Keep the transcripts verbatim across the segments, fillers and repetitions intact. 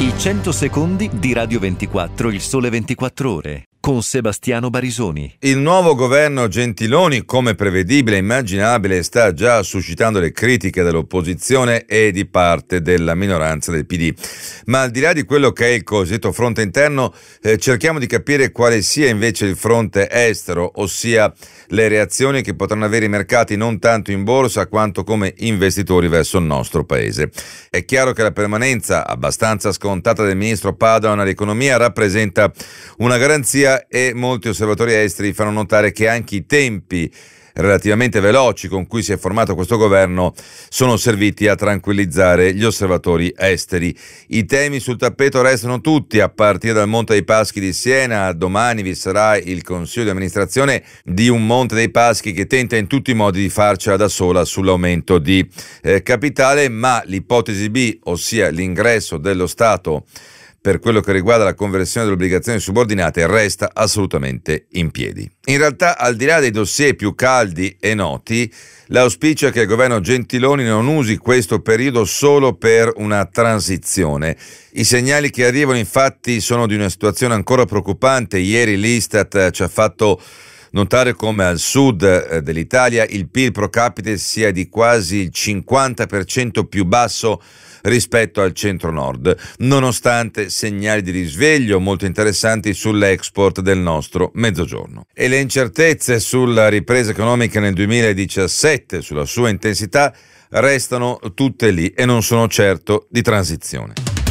I cento secondi di Radio ventiquattro, il sole ventiquattro ore, con Sebastiano Barisoni. Il nuovo governo Gentiloni, come prevedibile e immaginabile, sta già suscitando le critiche dell'opposizione e di parte della minoranza del P D. Ma al di là di quello che è il cosiddetto fronte interno, eh, cerchiamo di capire quale sia invece il fronte estero, ossia le reazioni che potranno avere i mercati non tanto in borsa quanto come investitori verso il nostro paese. È chiaro che la permanenza abbastanza scontata del ministro Padoan all'economia rappresenta una garanzia e molti osservatori esteri fanno notare che anche i tempi relativamente veloci con cui si è formato questo governo sono serviti a tranquillizzare gli osservatori esteri. I temi sul tappeto restano tutti, a partire dal Monte dei Paschi di Siena. Domani vi sarà il consiglio di amministrazione di un Monte dei Paschi che tenta in tutti i modi di farcela da sola sull'aumento di eh, capitale, ma l'ipotesi B, ossia l'ingresso dello Stato per quello che riguarda la conversione delle obbligazioni subordinate, resta assolutamente in piedi. In realtà, al di là dei dossier più caldi e noti, l'auspicio è che il governo Gentiloni non usi questo periodo solo per una transizione. I segnali che arrivano infatti sono di una situazione ancora preoccupante. Ieri l'Istat ci ha fatto notare come al sud dell'Italia il P I L pro capite sia di quasi il cinquanta per cento più basso rispetto al centro-nord, nonostante segnali di risveglio molto interessanti sull'export del nostro mezzogiorno. E le incertezze sulla ripresa economica nel duemiladiciassette, sulla sua intensità, restano tutte lì e non sono certo di transizione.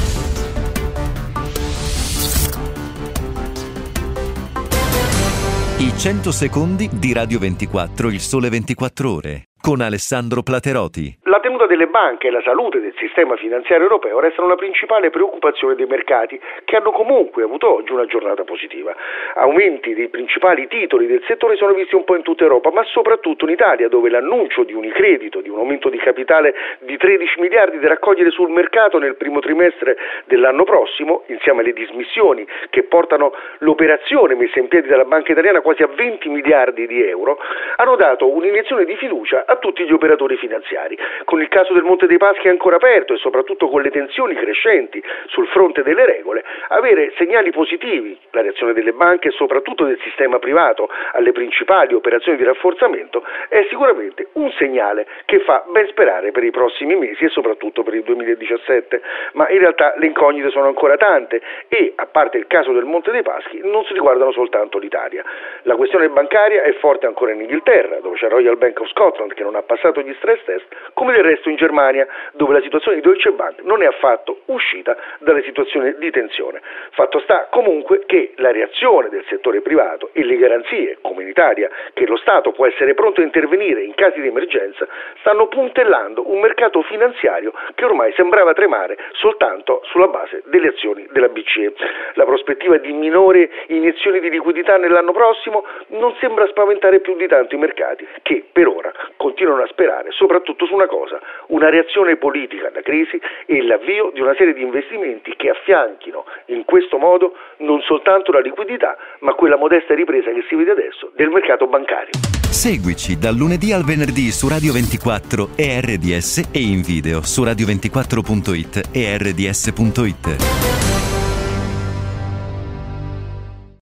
I cento secondi di Radio ventiquattro, il sole ventiquattro ore, con Alessandro Plateroti. La tenuta delle banche e la salute del sistema finanziario europeo restano la principale preoccupazione dei mercati, che hanno comunque avuto oggi una giornata positiva. Aumenti dei principali titoli del settore sono visti un po' in tutta Europa, ma soprattutto in Italia, dove l'annuncio di Unicredito, di un aumento di capitale di tredici miliardi da raccogliere sul mercato nel primo trimestre dell'anno prossimo, insieme alle dismissioni che portano l'operazione messa in piedi dalla Banca Italiana quasi a venti miliardi di euro, hanno dato un'iniezione di fiducia a tutti gli operatori finanziari. Con il caso del Monte dei Paschi ancora aperto e soprattutto con le tensioni crescenti sul fronte delle regole, avere segnali positivi, la reazione delle banche e soprattutto del sistema privato alle principali operazioni di rafforzamento, è sicuramente un segnale che fa ben sperare per i prossimi mesi e soprattutto per il duemiladiciassette, ma in realtà le incognite sono ancora tante e, a parte il caso del Monte dei Paschi, non si riguardano soltanto l'Italia. La questione bancaria è forte ancora in Inghilterra, dove c'è Royal Bank of Scotland che non ha passato gli stress test, come del resto in Germania, dove la situazione di Deutsche Bank non è affatto uscita dalle situazioni di tensione. Fatto sta comunque che la reazione del settore privato e le garanzie, come in Italia, che lo Stato può essere pronto a intervenire in casi di emergenza, stanno puntellando un mercato finanziario che ormai sembrava tremare soltanto sulla base delle azioni della B C E. La prospettiva di minore iniezioni di liquidità nell'anno prossimo non sembra spaventare più di tanto i mercati, che per ora continuano a sperare soprattutto su una cosa: una reazione politica alla crisi e l'avvio di una serie di investimenti che affianchino in questo modo non soltanto la liquidità, ma quella modesta ripresa che si vede adesso del mercato bancario. Seguici dal lunedì al venerdì su Radio ventiquattro e R D S e in video su radio ventiquattro punto it e R D S punto it.